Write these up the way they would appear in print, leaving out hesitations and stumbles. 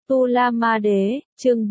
Tu La Ma Đế, chương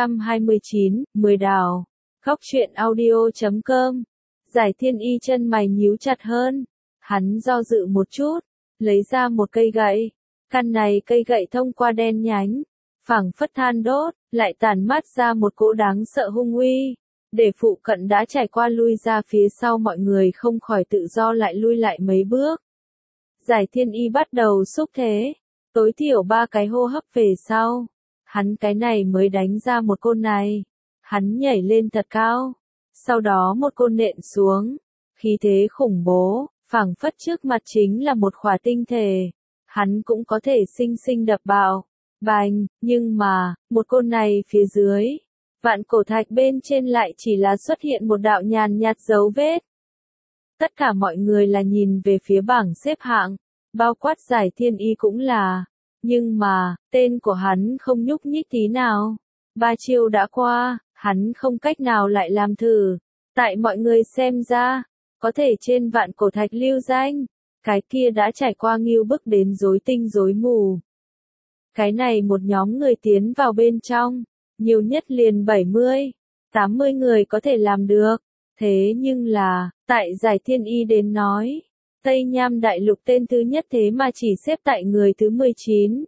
429, 10 đào. Góc truyện audio.com. Giải Thiên Y chân mày nhíu chặt hơn. Hắn do dự một chút, lấy ra một cây gậy. Căn này cây gậy thông qua đen nhánh, phảng phất than đốt, lại tản mát ra một cỗ đáng sợ hung uy. Để phụ cận đã trải qua lui ra phía sau mọi người không khỏi tự do lại lui lại mấy bước. Giải Thiên Y bắt đầu xúc thế. Tối thiểu 3 cái hô hấp về sau, hắn cái này mới đánh ra một côn này. Hắn nhảy lên thật cao, sau đó một côn nện xuống, khí thế khủng bố, phảng phất trước mặt chính là một khỏa tinh thể. Hắn cũng có thể sinh sinh đập bạo, bành, nhưng mà, một côn này phía dưới, vạn cổ thạch bên trên lại chỉ là xuất hiện một đạo nhàn nhạt dấu vết. Tất cả mọi người là nhìn về phía bảng xếp hạng, bao quát Giải Thiên Y cũng là, nhưng mà, tên của hắn không nhúc nhích tí nào. 3 chiêu đã qua, hắn không cách nào lại làm thử. Tại mọi người xem ra, có thể trên vạn cổ thạch lưu danh, cái kia đã trải qua nghiêu bức đến rối tinh rối mù. Cái này một nhóm người tiến vào bên trong, nhiều nhất liền 70, 80 người có thể làm được. Thế nhưng là, tại Giải Thiên Y đến nói, Tây Nham Đại Lục tên thứ nhất thế mà chỉ xếp tại người thứ 19.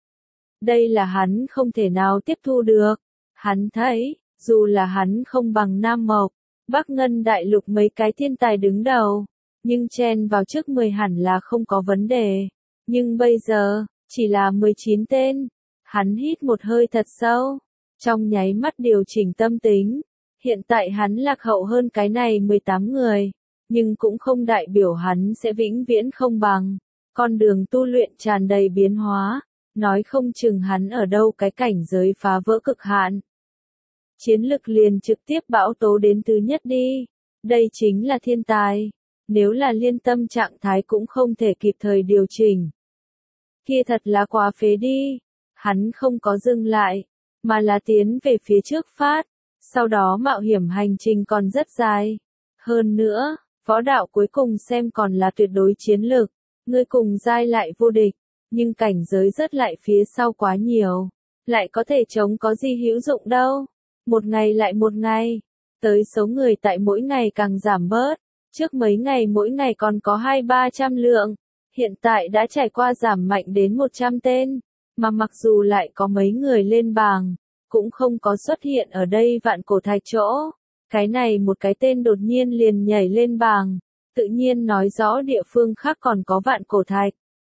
Đây là hắn không thể nào tiếp thu được. Hắn thấy, dù là hắn không bằng Nam Mộc, Bắc Ngân Đại Lục mấy cái thiên tài đứng đầu, nhưng chen vào trước 10 hẳn là không có vấn đề. Nhưng bây giờ, chỉ là 19 tên. Hắn hít một hơi thật sâu, trong nháy mắt điều chỉnh tâm tính. Hiện tại hắn lạc hậu hơn cái này 18 người, nhưng cũng không đại biểu hắn sẽ vĩnh viễn không bằng. Con đường tu luyện tràn đầy biến hóa, nói không chừng hắn ở đâu cái cảnh giới phá vỡ cực hạn. Chiến lực liền trực tiếp bão tố đến thứ nhất đi. Đây chính là thiên tài. Nếu là liên tâm trạng thái cũng không thể kịp thời điều chỉnh. Kia thật là quá phế đi. Hắn không có dừng lại, mà là tiến về phía trước phát. Sau đó mạo hiểm hành trình còn rất dài. Hơn nữa, võ đạo cuối cùng xem còn là tuyệt đối chiến lược. Ngươi cùng giai lại vô địch, nhưng cảnh giới rất lại phía sau quá nhiều. Lại có thể chống có gì hữu dụng đâu. Một ngày lại một ngày. Tới số người tại mỗi ngày càng giảm bớt. Trước mấy ngày mỗi ngày còn có 200-300 lượng. Hiện tại đã trải qua giảm mạnh đến 100 tên. Mà mặc dù lại có mấy người lên bảng, cũng không có xuất hiện ở đây vạn cổ thạch chỗ. Cái này một cái tên đột nhiên liền nhảy lên bảng, tự nhiên nói rõ địa phương khác còn có vạn cổ thạch.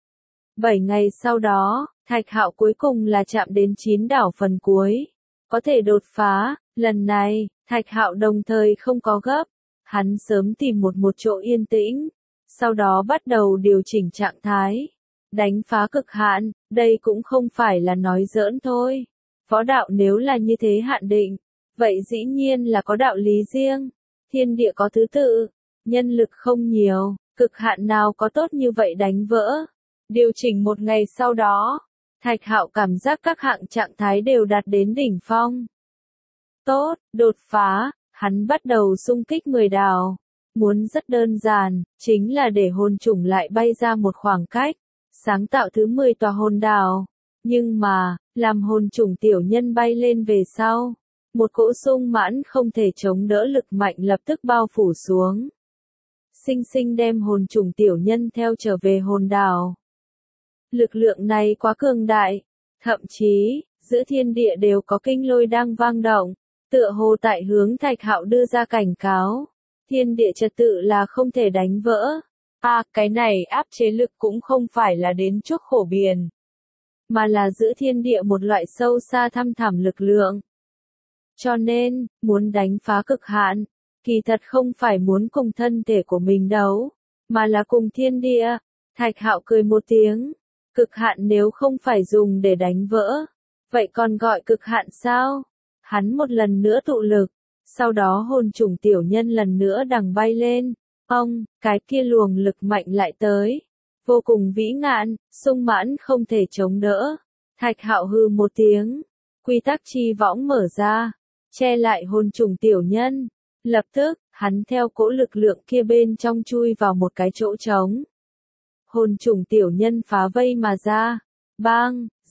7 ngày sau đó, Thạch Hạo cuối cùng là chạm đến 9 đảo phần cuối. Có thể đột phá, lần này, Thạch Hạo đồng thời không có gấp. Hắn sớm tìm một chỗ yên tĩnh, sau đó bắt đầu điều chỉnh trạng thái. Đánh phá cực hạn, đây cũng không phải là nói giỡn thôi. Võ đạo nếu là như thế hạn định, vậy dĩ nhiên là có đạo lý riêng. Thiên địa có thứ tự, nhân lực không nhiều, cực hạn nào có tốt như vậy đánh vỡ. Điều chỉnh một ngày sau đó, Thạch Hạo cảm giác các hạng trạng thái đều đạt đến đỉnh phong. Tốt, đột phá, hắn bắt đầu xung kích 10 đào. Muốn rất đơn giản, chính là để hồn chủng lại bay ra một khoảng cách, sáng tạo thứ 10 tòa hồn đào. Nhưng mà, làm hồn chủng tiểu nhân bay lên về sau, một cỗ sung mãn không thể chống đỡ lực mạnh lập tức bao phủ xuống. Sinh sinh đem hồn chủng tiểu nhân theo trở về hồn đào. Lực lượng này quá cường đại, thậm chí, giữa thiên địa đều có kinh lôi đang vang động, tựa hồ tại hướng Thạch Hạo đưa ra cảnh cáo. Thiên địa trật tự là không thể đánh vỡ. Cái này áp chế lực cũng không phải là đến chuốc khổ biển, mà là giữa thiên địa một loại sâu xa thăm thẳm lực lượng. Cho nên, muốn đánh phá cực hạn, kỳ thật không phải muốn cùng thân thể của mình đấu, mà là cùng thiên địa. Thạch Hạo cười một tiếng, cực hạn nếu không phải dùng để đánh vỡ, vậy còn gọi cực hạn sao? Hắn một lần nữa tụ lực, sau đó hồn chủng tiểu nhân lần nữa đằng bay lên. Cái kia luồng lực mạnh lại tới. Vô cùng vĩ ngạn, sung mãn không thể chống đỡ. Thạch Hạo hừ một tiếng. Quy tắc chi võng mở ra, che lại hồn trùng tiểu nhân. Lập tức, hắn theo cỗ lực lượng kia bên trong chui vào một cái chỗ trống. Hồn trùng tiểu nhân phá vây mà ra. Bang,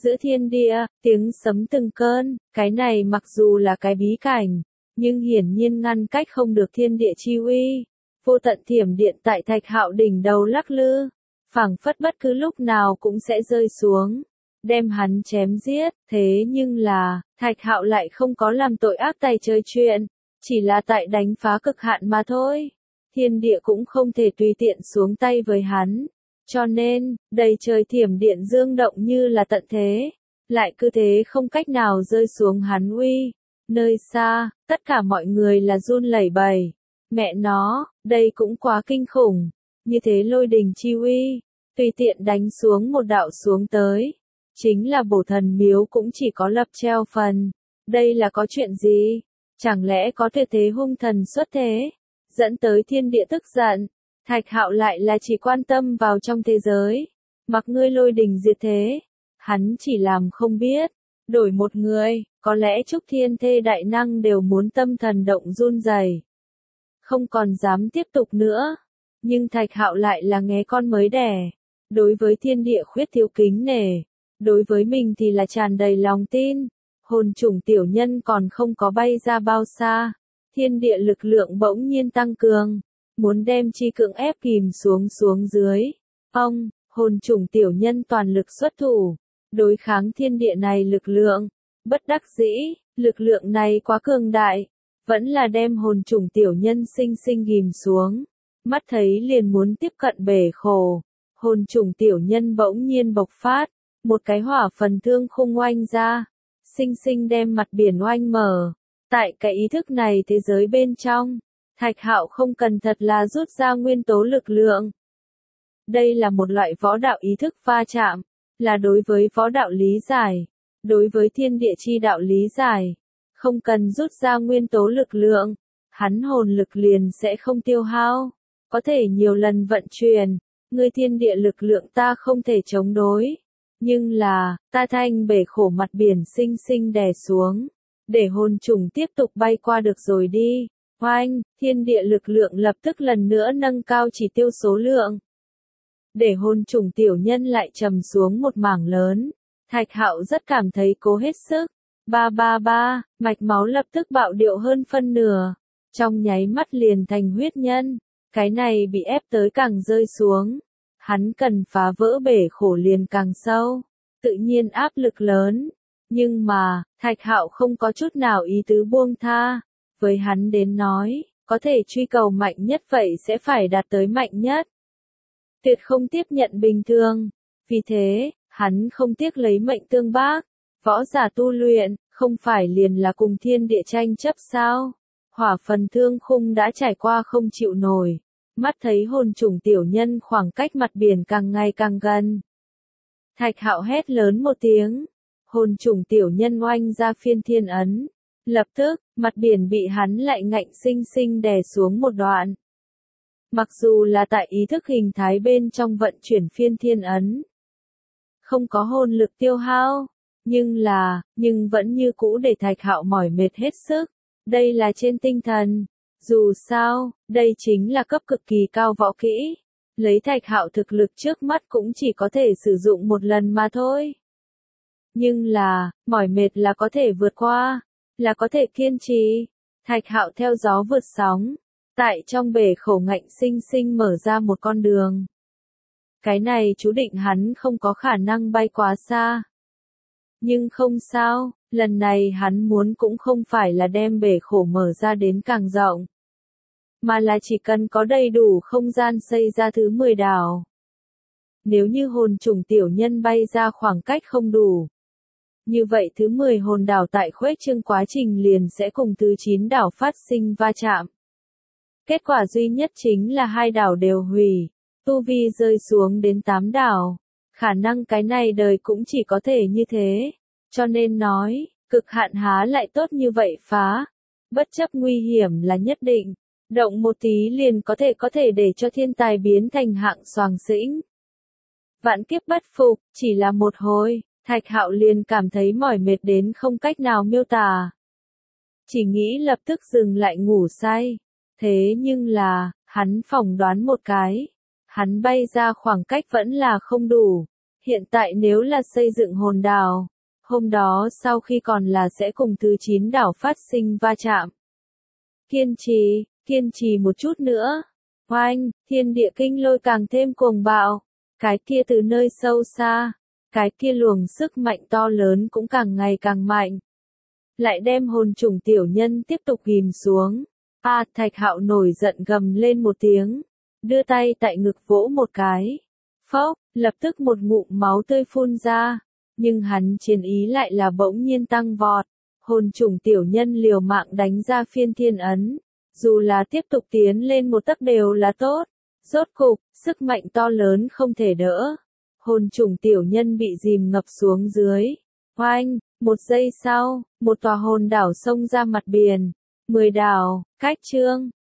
giữa thiên địa, tiếng sấm từng cơn, cái này mặc dù là cái bí cảnh, nhưng hiển nhiên ngăn cách không được thiên địa chi uy. Vô tận thiểm điện tại Thạch Hạo đỉnh đầu lắc lư, phảng phất bất cứ lúc nào cũng sẽ rơi xuống, đem hắn chém giết. Thế nhưng là, Thạch Hạo lại không có làm tội ác tày trời chuyện, chỉ là tại đánh phá cực hạn mà thôi. Thiên địa cũng không thể tùy tiện xuống tay với hắn, cho nên, đầy trời thiểm điện dương động như là tận thế, lại cứ thế không cách nào rơi xuống hắn uy. Nơi xa, tất cả mọi người là run lẩy bẩy. Mẹ nó, đây cũng quá kinh khủng. Như thế lôi đình chi uy, tùy tiện đánh xuống một đạo xuống tới. Chính là bổ thần miếu cũng chỉ có lập treo phần. Đây là có chuyện gì? Chẳng lẽ có thể thế hung thần xuất thế? Dẫn tới thiên địa tức giận. Thạch Hạo lại là chỉ quan tâm vào trong thế giới. Mặc ngươi lôi đình diệt thế. Hắn chỉ làm không biết. Đổi một người, có lẽ Trúc Thiên Thê đại năng đều muốn tâm thần động run rẩy, không còn dám tiếp tục nữa. Nhưng Thạch Hạo lại là nghé con mới đẻ. Đối với thiên địa khuyết thiếu kính nể. Đối với mình thì là tràn đầy lòng tin. Hồn chủng tiểu nhân còn không có bay ra bao xa. Thiên địa lực lượng bỗng nhiên tăng cường. Muốn đem chi cưỡng ép kìm xuống dưới. Hồn chủng tiểu nhân toàn lực xuất thủ. Đối kháng thiên địa này lực lượng. Bất đắc dĩ, lực lượng này quá cường đại. Vẫn là đem hồn chủng tiểu nhân sinh sinh ghim xuống. Mắt thấy liền muốn tiếp cận bể khổ. Hồn chủng tiểu nhân bỗng nhiên bộc phát. Một cái hỏa phần thương khung oanh ra. Sinh sinh đem mặt biển oanh mở. Tại cái ý thức này thế giới bên trong. Thạch Hạo không cần thật là rút ra nguyên tố lực lượng. Đây là một loại võ đạo ý thức va chạm. Là đối với võ đạo lý giải. Đối với thiên địa chi đạo lý giải. Không cần rút ra nguyên tố lực lượng. Hắn hồn lực liền sẽ không tiêu hao. Có thể nhiều lần vận chuyển. Ngươi thiên địa lực lượng ta không thể chống đối. Nhưng là, ta thanh bể khổ mặt biển sinh sinh đè xuống. Để hồn trùng tiếp tục bay qua được rồi đi. Oanh, thiên địa lực lượng lập tức lần nữa nâng cao chỉ tiêu số lượng. Để hồn trùng tiểu nhân lại trầm xuống một mảng lớn. Thạch Hạo rất cảm thấy cố hết sức. Mạch máu lập tức bạo điệu hơn phân nửa. Trong nháy mắt liền thành huyết nhân. Cái này bị ép tới càng rơi xuống. Hắn cần phá vỡ bể khổ liền càng sâu. Tự nhiên áp lực lớn. Nhưng mà, Thạch Hạo không có chút nào ý tứ buông tha. Với hắn đến nói, có thể truy cầu mạnh nhất vậy sẽ phải đạt tới mạnh nhất. Tuyệt không tiếp nhận bình thường. Vì thế, hắn không tiếc lấy mệnh tương bác. Võ giả tu luyện, không phải liền là cùng thiên địa tranh chấp sao? Hỏa phần thương khung đã trải qua không chịu nổi. Mắt thấy hồn trùng tiểu nhân khoảng cách mặt biển càng ngày càng gần. Thạch Hạo hét lớn một tiếng. Hồn trùng tiểu nhân oanh ra phiên thiên ấn. Lập tức, mặt biển bị hắn lại ngạnh sinh sinh đè xuống một đoạn. Mặc dù là tại ý thức hình thái bên trong vận chuyển phiên thiên ấn. Không có hồn lực tiêu hao. Nhưng vẫn như cũ để Thạch Hạo mỏi mệt hết sức. Đây là trên tinh thần. Dù sao, đây chính là cấp cực kỳ cao võ kỹ. Lấy Thạch Hạo thực lực trước mắt cũng chỉ có thể sử dụng một lần mà thôi. Nhưng là, mỏi mệt là có thể vượt qua. Là có thể kiên trì. Thạch Hạo theo gió vượt sóng. Tại trong bể khổ ngạnh sinh sinh mở ra một con đường. Cái này chú định hắn không có khả năng bay quá xa. Nhưng không sao, lần này hắn muốn cũng không phải là đem bể khổ mở ra đến càng rộng. Mà là chỉ cần có đầy đủ không gian xây ra thứ 10 đảo. Nếu như hồn trùng tiểu nhân bay ra khoảng cách không đủ. Như vậy thứ 10 hồn đảo tại khuếch trương quá trình liền sẽ cùng thứ 9 đảo phát sinh va chạm. Kết quả duy nhất chính là 2 đảo đều hủy. Tu vi rơi xuống đến 8 đảo. Khả năng cái này đời cũng chỉ có thể như thế. Cho nên nói, cực hạn há lại tốt như vậy phá. Bất chấp nguy hiểm là nhất định. Động một tí liền có thể để cho thiên tài biến thành hạng soàng xĩnh. Vạn kiếp bất phục, chỉ là một hồi, Thạch Hạo liền cảm thấy mỏi mệt đến không cách nào miêu tả. Chỉ nghĩ lập tức dừng lại ngủ say. Thế nhưng là, hắn phỏng đoán một cái. Hắn bay ra khoảng cách vẫn là không đủ. Hiện tại nếu là xây dựng hồn đảo, hôm đó sau khi còn là sẽ cùng thứ 9 đảo phát sinh va chạm. Kiên trì một chút nữa. Oanh, thiên địa kinh lôi càng thêm cuồng bạo. Cái kia từ nơi sâu xa, cái kia luồng sức mạnh to lớn cũng càng ngày càng mạnh. Lại đem hồn trùng tiểu nhân tiếp tục ghim xuống. Thạch Hạo nổi giận gầm lên một tiếng, đưa tay tại ngực vỗ một cái. Phốc, lập tức một ngụm máu tươi phun ra, nhưng hắn chiến ý lại là bỗng nhiên tăng vọt. Hồn trùng tiểu nhân liều mạng đánh ra phiên thiên ấn, dù là tiếp tục tiến lên một tấc đều là tốt. Rốt cục, sức mạnh to lớn không thể đỡ. Hồn trùng tiểu nhân bị dìm ngập xuống dưới. Oanh, một giây sau, một tòa hồn đảo xông ra mặt biển. 10 đảo, cách chương.